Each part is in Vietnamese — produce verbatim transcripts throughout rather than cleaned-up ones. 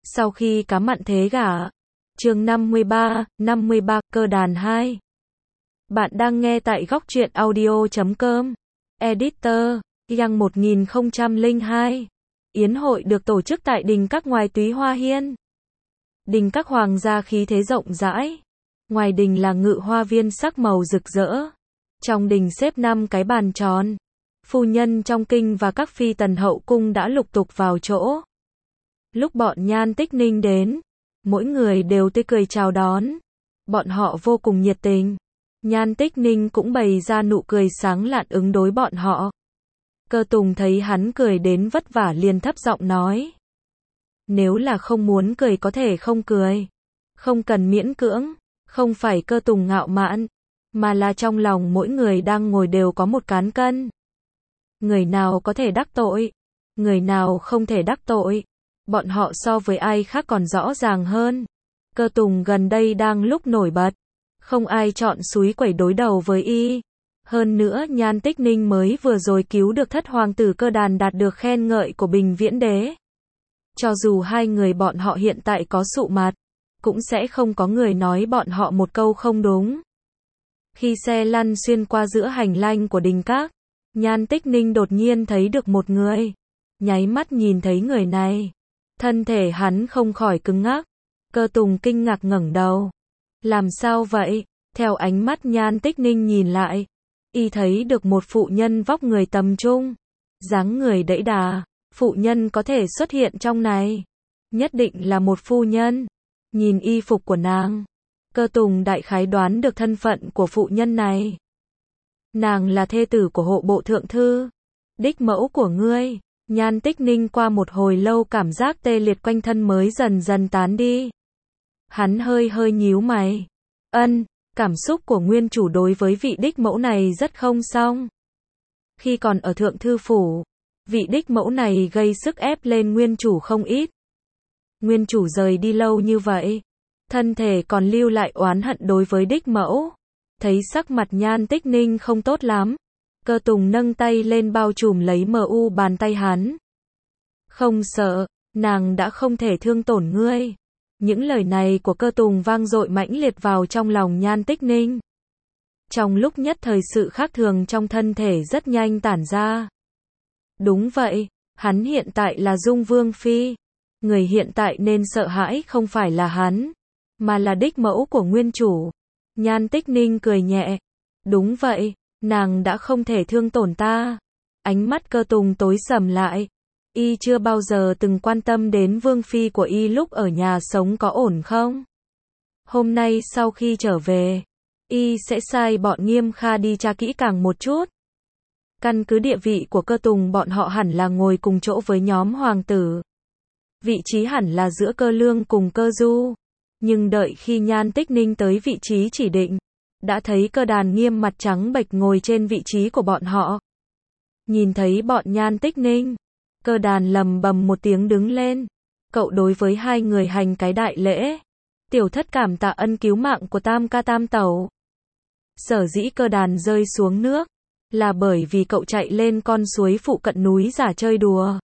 Sau khi cá mặn thế gả. Chương năm mươi ba, năm mươi ba, cơ đàn hai. Bạn đang nghe tại góc truyện audio chấm com. Editor, Yang một nghìn không trăm lẻ hai. Yến hội được tổ chức tại đình các ngoài Túy Hoa Hiên. Đình các hoàng gia khí thế rộng rãi. Ngoài đình là ngự hoa viên sắc màu rực rỡ. Trong đình xếp năm cái bàn tròn. Phu nhân trong kinh và các phi tần hậu cung đã lục tục vào chỗ. Lúc bọn Nhan Tích Ninh đến, mỗi người đều tươi cười chào đón. Bọn họ vô cùng nhiệt tình. Nhan Tích Ninh cũng bày ra nụ cười sáng lạn ứng đối bọn họ. Cơ Tùng thấy hắn cười đến vất vả liền thấp giọng nói. Nếu là không muốn cười có thể không cười. Không cần miễn cưỡng. Không phải Cơ Tùng ngạo mạn, mà là trong lòng mỗi người đang ngồi đều có một cán cân. Người nào có thể đắc tội, người nào không thể đắc tội. Bọn họ so với ai khác còn rõ ràng hơn. Cơ Tùng gần đây đang lúc nổi bật. Không ai chọn súi quẩy đối đầu với y. Hơn nữa Nhan Tích Ninh mới vừa rồi cứu được thất hoàng tử Cơ Đàn đạt được khen ngợi của Bình Viễn Đế. Cho dù hai người bọn họ hiện tại có sụ mặt, cũng sẽ không có người nói bọn họ một câu không đúng. Khi xe lăn xuyên qua giữa hành lang của đình các, Nhan Tích Ninh đột nhiên thấy được một người. Nháy mắt nhìn thấy người này, thân thể hắn không khỏi cứng ngắc. Cơ Tùng kinh ngạc ngẩng đầu. Làm sao vậy? Theo ánh mắt Nhan Tích Ninh nhìn lại, y thấy được một phụ nhân vóc người tầm trung, dáng người đẫy đà. Phụ nhân có thể xuất hiện trong này, nhất định là một phu nhân. Nhìn y phục của nàng, Cơ Tùng đại khái đoán được thân phận của phụ nhân này. Nàng là thê tử của hộ bộ thượng thư, đích mẫu của ngươi. Nhan Tích Ninh qua một hồi lâu cảm giác tê liệt quanh thân mới dần dần tán đi. Hắn hơi hơi nhíu mày. Ân, cảm xúc của nguyên chủ đối với vị đích mẫu này rất không xong. Khi còn ở thượng thư phủ, vị đích mẫu này gây sức ép lên nguyên chủ không ít. Nguyên chủ rời đi lâu như vậy, thân thể còn lưu lại oán hận đối với đích mẫu. Thấy sắc mặt Nhan Tích Ninh không tốt lắm, Cơ Tùng nâng tay lên bao trùm lấy mờ u bàn tay hắn. Không sợ, nàng đã không thể thương tổn ngươi. Những lời này của Cơ Tùng vang dội mãnh liệt vào trong lòng Nhan Tích Ninh. Trong lúc nhất thời sự khác thường trong thân thể rất nhanh tản ra. Đúng vậy, hắn hiện tại là Dung Vương Phi. Người hiện tại nên sợ hãi không phải là hắn, mà là đích mẫu của nguyên chủ. Nhan Tích Ninh cười nhẹ. Đúng vậy, nàng đã không thể thương tổn ta. Ánh mắt Cơ Tùng tối sầm lại. Y chưa bao giờ từng quan tâm đến Vương Phi của y lúc ở nhà sống có ổn không. Hôm nay sau khi trở về, y sẽ sai bọn Nghiêm Kha đi tra kỹ càng một chút. Căn cứ địa vị của Cơ Tùng bọn họ hẳn là ngồi cùng chỗ với nhóm hoàng tử. Vị trí hẳn là giữa Cơ Lương cùng Cơ Du. Nhưng đợi khi Nhan Tích Ninh tới vị trí chỉ định, đã thấy Cơ Đàn nghiêm mặt trắng bệch ngồi trên vị trí của bọn họ. Nhìn thấy bọn Nhan Tích Ninh, Cơ Đàn lầm bầm một tiếng đứng lên. Cậu đối với hai người hành cái đại lễ. Tiểu thất cảm tạ ân cứu mạng của Tam ca Tam tẩu. Sở dĩ Cơ Đàn rơi xuống nước, là bởi vì cậu chạy lên con suối phụ cận núi giả chơi đùa.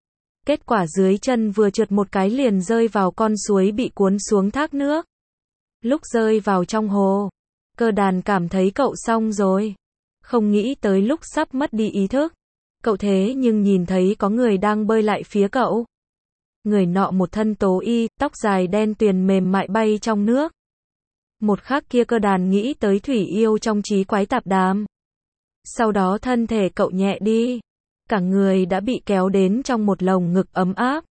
Kết quả dưới chân vừa trượt một cái liền rơi vào con suối bị cuốn xuống thác nước. Lúc rơi vào trong hồ, Cơ Đàn cảm thấy cậu xong rồi. Không nghĩ tới lúc sắp mất đi ý thức, cậu thế nhưng nhìn thấy có người đang bơi lại phía cậu. Người nọ một thân tố y, tóc dài đen tuyền mềm mại bay trong nước. Một khắc kia Cơ Đàn nghĩ tới Thủy Yêu trong Trí Quái Tạp Đàm. Sau đó thân thể cậu nhẹ đi. Cả người đã bị kéo đến trong một lồng ngực ấm áp.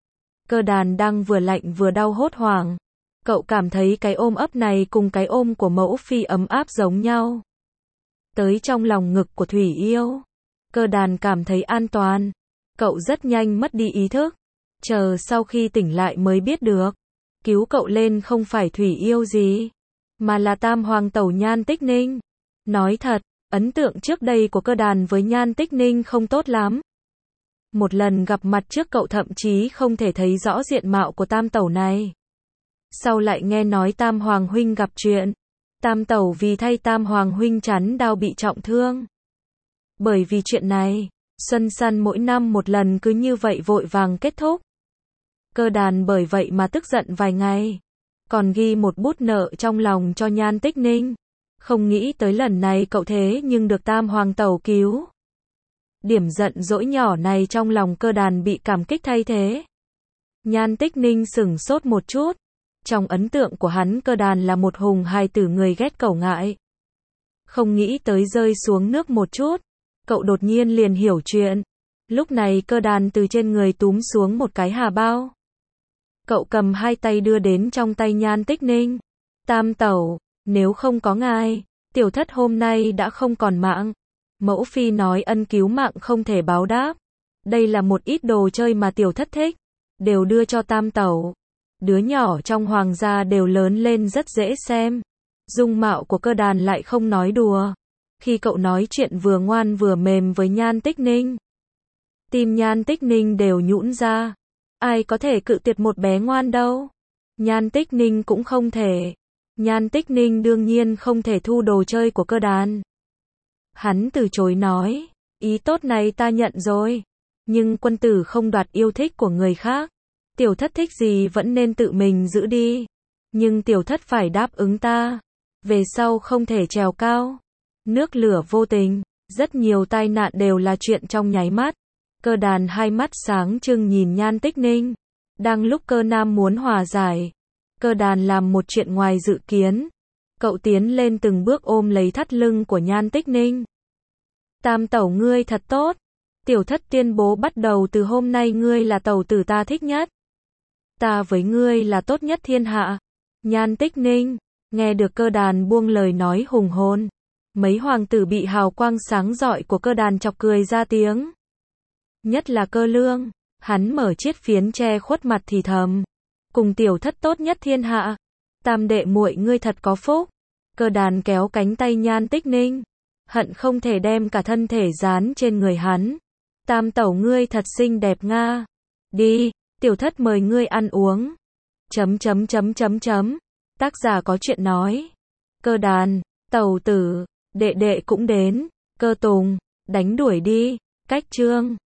Cơ Đàn đang vừa lạnh vừa đau hốt hoảng. Cậu cảm thấy cái ôm ấp này cùng cái ôm của mẫu phi ấm áp giống nhau. Tới trong lòng ngực của Thủy Yêu, Cơ Đàn cảm thấy an toàn. Cậu rất nhanh mất đi ý thức. Chờ sau khi tỉnh lại mới biết được, cứu cậu lên không phải Thủy Yêu gì, mà là Tam hoàng tẩu Nhan Tích Ninh. Nói thật, ấn tượng trước đây của Cơ Đàn với Nhan Tích Ninh không tốt lắm. Một lần gặp mặt trước cậu thậm chí không thể thấy rõ diện mạo của Tam tẩu này. Sau lại nghe nói Tam hoàng huynh gặp chuyện. Tam tẩu vì thay Tam hoàng huynh chắn đau bị trọng thương. Bởi vì chuyện này, Xuân Săn mỗi năm một lần cứ như vậy vội vàng kết thúc. Cơ đàn bởi vậy mà tức giận vài ngày. Còn ghi một bút nợ trong lòng cho Nhan Tích Ninh. Không nghĩ tới lần này cậu thế nhưng được Tam Hoàng Tẩu cứu. Điểm giận dỗi nhỏ này trong lòng Cơ đàn bị cảm kích thay thế. Nhan Tích Ninh sửng sốt một chút. Trong ấn tượng của hắn Cơ đàn là một hùng hài tử người ghét cẩu ngại. Không nghĩ tới rơi xuống nước một chút. Cậu đột nhiên liền hiểu chuyện. Lúc này Cơ đàn từ trên người túm xuống một cái hà bao. Cậu cầm hai tay đưa đến trong tay Nhan Tích Ninh. Tam Tẩu, nếu không có ngài, tiểu thất hôm nay đã không còn mạng. Mẫu phi nói ân cứu mạng không thể báo đáp. Đây là một ít đồ chơi mà tiểu thất thích. Đều đưa cho Tam Tẩu. Đứa nhỏ trong hoàng gia đều lớn lên rất dễ xem. Dung mạo của Cơ đàn lại không nói đùa. Khi cậu nói chuyện vừa ngoan vừa mềm với Nhan Tích Ninh, tim Nhan Tích Ninh đều nhũn ra. Ai có thể cự tuyệt một bé ngoan đâu. Nhan Tích Ninh cũng không thể. Nhan Tích Ninh đương nhiên không thể thu đồ chơi của Cơ đàn. Hắn từ chối nói, ý tốt này ta nhận rồi. Nhưng quân tử không đoạt yêu thích của người khác. Tiểu thất thích gì vẫn nên tự mình giữ đi. Nhưng tiểu thất phải đáp ứng ta. Về sau không thể trèo cao. Nước lửa vô tình. Rất nhiều tai nạn đều là chuyện trong nháy mắt. Cơ đàn hai mắt sáng trưng nhìn Nhan Tích Ninh. Đang lúc Cơ nam muốn hòa giải. Cơ đàn làm một chuyện ngoài dự kiến. Cậu tiến lên từng bước ôm lấy thắt lưng của Nhan Tích Ninh. Tam Tẩu ngươi thật tốt. Tiểu thất tuyên bố bắt đầu từ hôm nay ngươi là tẩu tử ta thích nhất. Ta với ngươi là tốt nhất thiên hạ. Nhan Tích Ninh, nghe được Cơ đàn buông lời nói hùng hồn. Mấy hoàng tử bị hào quang sáng rọi của Cơ đàn chọc cười ra tiếng. Nhất là Cơ Lương, hắn mở chiếc phiến che khuất mặt thì thầm. Cùng tiểu thất tốt nhất thiên hạ. Tam đệ muội ngươi thật có phúc. Cơ đàn kéo cánh tay Nhan Tích Ninh. Hận không thể đem cả thân thể dán trên người hắn. Tam tẩu ngươi thật xinh đẹp nga. Đi, tiểu thất mời ngươi ăn uống. Chấm chấm chấm chấm chấm. Tác giả có chuyện nói. Cơ đàn, tẩu tử, đệ đệ cũng đến. Cơ Tùng, đánh đuổi đi. Cách chương.